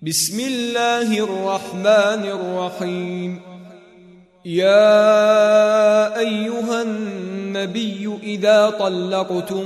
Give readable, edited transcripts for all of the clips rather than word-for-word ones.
بسم الله الرحمن الرحيم. يا أيها النبي إذا طلقتم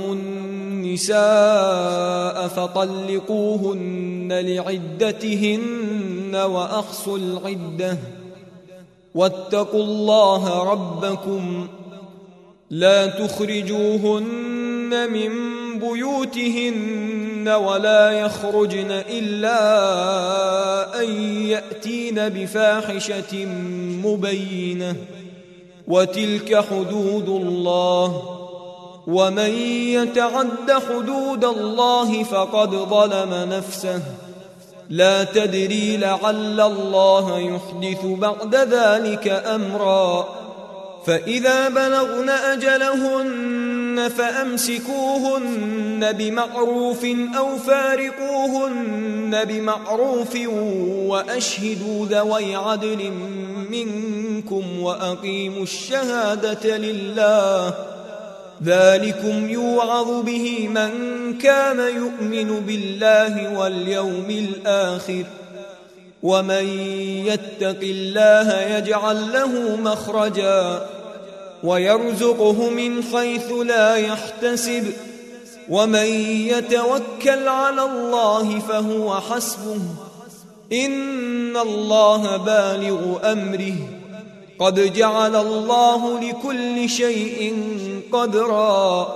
النساء فطلقوهن لعدتهن وأحصوا العدة واتقوا الله ربكم لا تخرجوهن من بيوتهن ولا يخرجن إلا أن يأتين بفاحشة مبينة وتلك حدود الله ومن يتعد حدود الله فقد ظلم نفسه لا تدري لعل الله يحدث بعد ذلك أمرا فإذا بلغن أجلهن فأمسكوهن بمعروف أو فارقوهن بمعروف وأشهدوا ذوي عدل منكم وأقيموا الشهادة لله ذلكم يوعظ به من كان يؤمن بالله واليوم الآخر ومن يتق الله يجعل له مخرجا ويرزقه من حيث لا يحتسب ومن يتوكل على الله فهو حسبه إن الله بالغ أمره قد جعل الله لكل شيء قدرا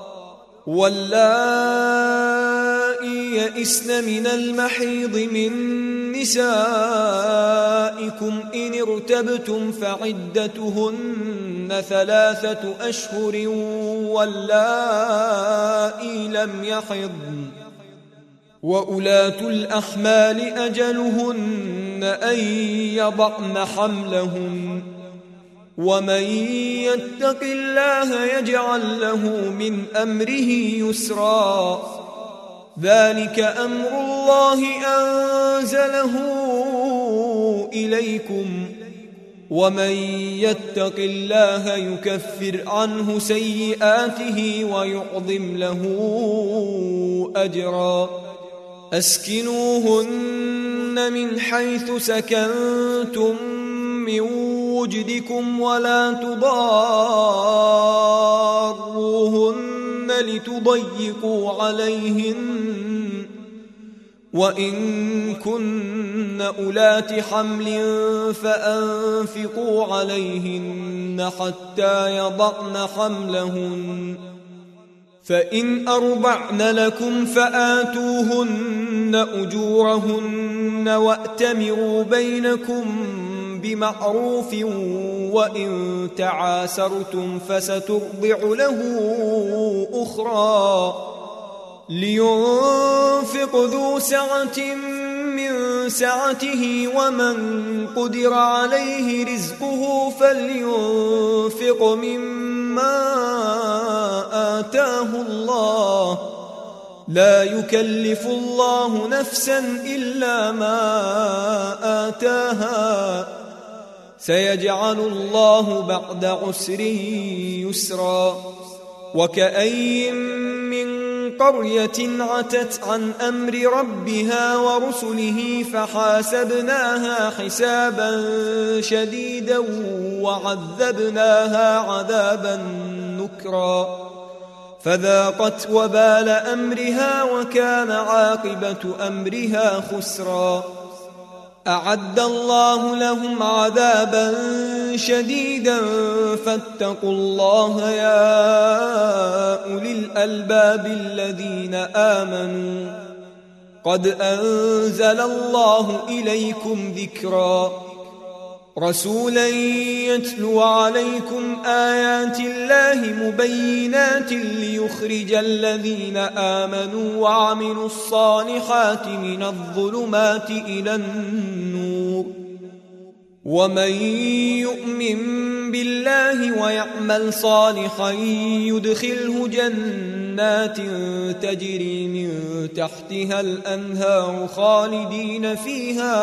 واللائي يئسن من المحيض من نسائكم إن ارتبتم فعدتهن 3 أشهر واللائي لم يحضن وأولاة الأحمال أجلهن أن يضعن حملهن ومن يتق الله يجعل له من أمره يسرا ذلك أمر الله أنزله إليكم ومن يتق الله يكفر عنه سيئاته ويعظم له أجرا أسكنوهن من حيث سكنتم من وجدكم ولا تضاروهن لتضيقوا عليهن وإن كن أولات حمل فأنفقوا عليهن حتى يضعن حملهن فإن أرضعن لكم فآتوهن أجورهن وأتمروا بينكم بمعروف وإن تعاسرتم فسترضع له أخرى لينفق ذو سعة من سعته ومن قدر عليه رزقه فلينفق مما آتاه الله لا يكلف الله نفسا إلا ما آتاها سيجعل الله بعد عسر يسرا وكأي من قرية عتت عن أمر ربها ورسله فحاسبناها حسابا شديدا وعذبناها عذابا نكرا فذاقت وبال أمرها وكان عاقبة أمرها خسرا أعد الله لهم عذابا شديدا فاتقوا الله يا أولي الألباب الذين آمنوا قد أنزل الله إليكم ذكرا رسولا يتلو عليكم آيات الله مبينات ليخرج الذين آمنوا وعملوا الصالحات من الظلمات إلى النور ومن يؤمن بالله ويعمل صالحا يدخله جنات تجري من تحتها الأنهار خالدين فيها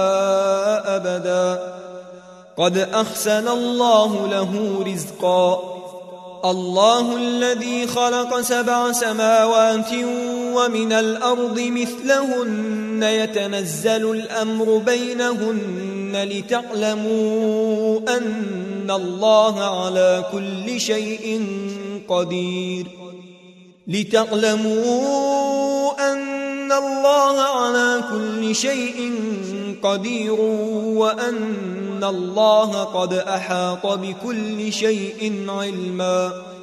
أبدا قد أحسن الله له رزقا الله الذي خلق 7 سماوات ومن الأرض مثلهن يتنزل الأمر بينهن لتعلموا أن الله على كل شيء قدير وأن الله قد أحاط بكل شيء علما